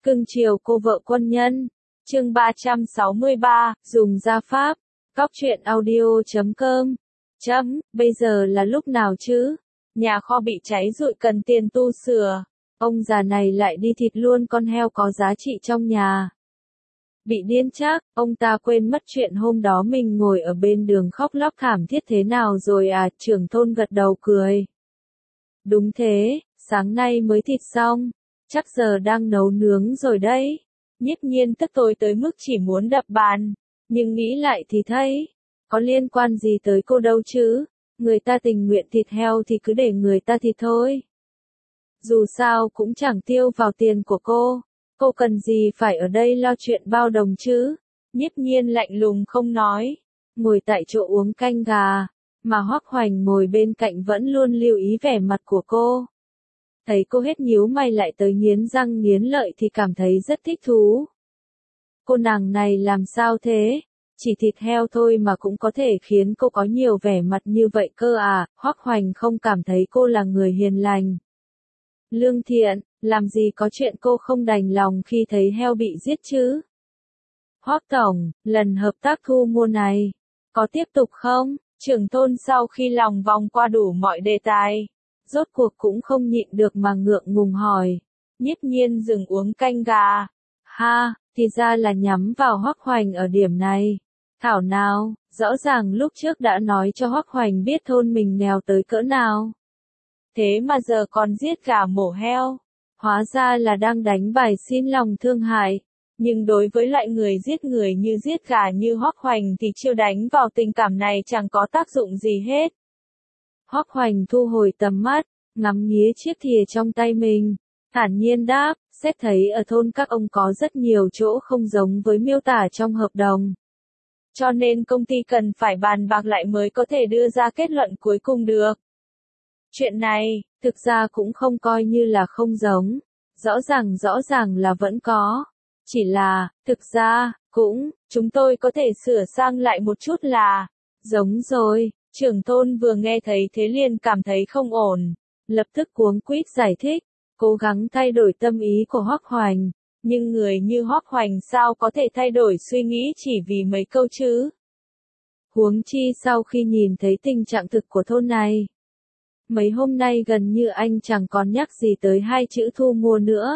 Cưng chiều cô vợ quân nhân. Chương 363, dùng gia pháp. Cóc truyện audio.com. Bây giờ là lúc nào chứ? Nhà kho bị cháy rụi cần tiền tu sửa. Ông già này lại đi thịt luôn con heo có giá trị trong nhà. Bị điên chắc, ông ta quên mất chuyện hôm đó mình ngồi ở bên đường khóc lóc thảm thiết thế nào rồi à? Trưởng thôn gật đầu cười. Đúng thế, sáng nay mới thịt xong, chắc giờ đang nấu nướng rồi đấy. Nhiếp Nhiên tức tối tới mức chỉ muốn đập bàn, nhưng nghĩ lại thì thấy, có liên quan gì tới cô đâu chứ, người ta tình nguyện thịt heo thì cứ để người ta thịt thôi. Dù sao cũng chẳng tiêu vào tiền của cô cần gì phải ở đây lo chuyện bao đồng chứ. Nhiếp Nhiên lạnh lùng không nói, ngồi tại chỗ uống canh gà, mà Hoắc Hoành ngồi bên cạnh vẫn luôn lưu ý vẻ mặt của cô. Thấy cô hết nhíu mày lại tới nghiến răng nghiến lợi thì cảm thấy rất thích thú. Cô nàng này làm sao thế? Chỉ thịt heo thôi mà cũng có thể khiến cô có nhiều vẻ mặt như vậy cơ à? Hoắc Hoành không cảm thấy cô là người hiền lành, lương thiện, làm gì có chuyện cô không đành lòng khi thấy heo bị giết chứ? Hoắc tổng, lần hợp tác thu mua này, có tiếp tục không? Trưởng thôn sau khi lòng vòng qua đủ mọi đề tài, rốt cuộc cũng không nhịn được mà ngượng ngùng hỏi. Nhiếp Nhiên dừng uống canh gà. Ha, thì ra là nhắm vào Hoắc Hoành ở điểm này. Thảo nào, rõ ràng lúc trước đã nói cho Hoắc Hoành biết thôn mình nghèo tới cỡ nào. Thế mà giờ còn giết gà mổ heo. Hóa ra là đang đánh bài xin lòng thương hại. Nhưng đối với loại người giết người như giết gà như Hoắc Hoành thì chiêu đánh vào tình cảm này chẳng có tác dụng gì hết. Hoắc Hoành thu hồi tầm mắt, ngắm nghía chiếc thìa trong tay mình, thản nhiên đáp, xét thấy ở thôn các ông có rất nhiều chỗ không giống với miêu tả trong hợp đồng. Cho nên công ty cần phải bàn bạc lại mới có thể đưa ra kết luận cuối cùng được. Chuyện này, thực ra cũng không coi như là không giống, rõ ràng là vẫn có. Chỉ là, thực ra, chúng tôi có thể sửa sang lại một chút là, giống rồi. Trưởng thôn vừa nghe thấy thế liền cảm thấy không ổn, lập tức cuống quýt giải thích, cố gắng thay đổi tâm ý của Hoắc Hoành, nhưng người như Hoắc Hoành sao có thể thay đổi suy nghĩ chỉ vì mấy câu chứ? Huống chi sau khi nhìn thấy tình trạng thực của thôn này, mấy hôm nay gần như anh chẳng còn nhắc gì tới hai chữ thu mua nữa.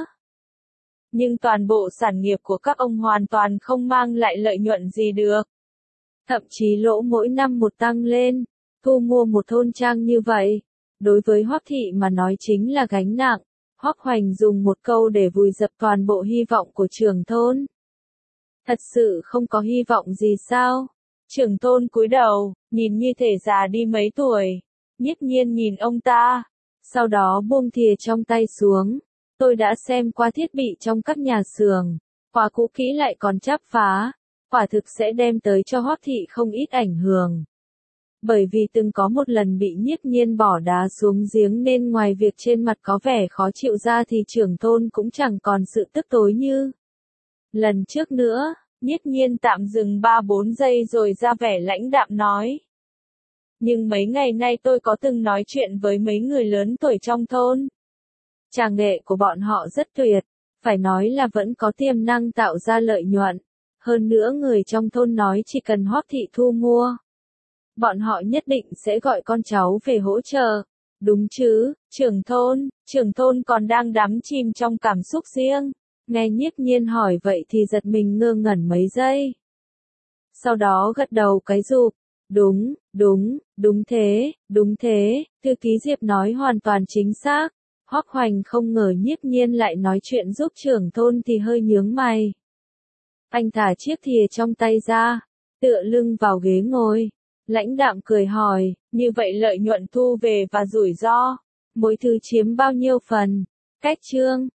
Nhưng toàn bộ sản nghiệp của các ông hoàn toàn không mang lại lợi nhuận gì được. Thậm chí lỗ mỗi năm một tăng lên, thu mua một thôn trang như vậy, đối với Hoắc thị mà nói chính là gánh nặng. Hoắc Hoành dùng một câu để vùi dập toàn bộ hy vọng của trưởng thôn. Thật sự không có hy vọng gì sao? Trưởng thôn cúi đầu, nhìn như thể già đi mấy tuổi. Nhiếp Nhiên nhìn ông ta, sau đó buông thìa trong tay xuống. Tôi đã xem qua thiết bị trong các nhà xưởng, quá cũ kỹ lại còn chắp phá, quả thực sẽ đem tới cho Hoắc thị không ít ảnh hưởng. Bởi vì từng có một lần bị Nhiếp Nhiên bỏ đá xuống giếng nên ngoài việc trên mặt có vẻ khó chịu ra thì trưởng thôn cũng chẳng còn sự tức tối như lần trước nữa. Nhiếp Nhiên tạm dừng 3-4 giây rồi ra vẻ lãnh đạm nói. Nhưng mấy ngày nay tôi có từng nói chuyện với mấy người lớn tuổi trong thôn. Tràng nghệ của bọn họ rất tuyệt, phải nói là vẫn có tiềm năng tạo ra lợi nhuận. Hơn nữa người trong thôn nói chỉ cần Hoắc thị thu mua, bọn họ nhất định sẽ gọi con cháu về hỗ trợ. Đúng chứ, trưởng thôn còn đang đắm chìm trong cảm xúc riêng. Nghe Nhiếp Nhiên hỏi vậy thì giật mình ngơ ngẩn mấy giây. Sau đó gật đầu cái rụp. Đúng thế, thư ký Diệp nói hoàn toàn chính xác. Hoắc Hoành không ngờ Nhiếp Nhiên lại nói chuyện giúp trưởng thôn thì hơi nhướng mày. Anh thả chiếc thìa trong tay ra, tựa lưng vào ghế ngồi, lãnh đạm cười hỏi, như vậy lợi nhuận thu về và rủi ro, mỗi thứ chiếm bao nhiêu phần? Cách chương,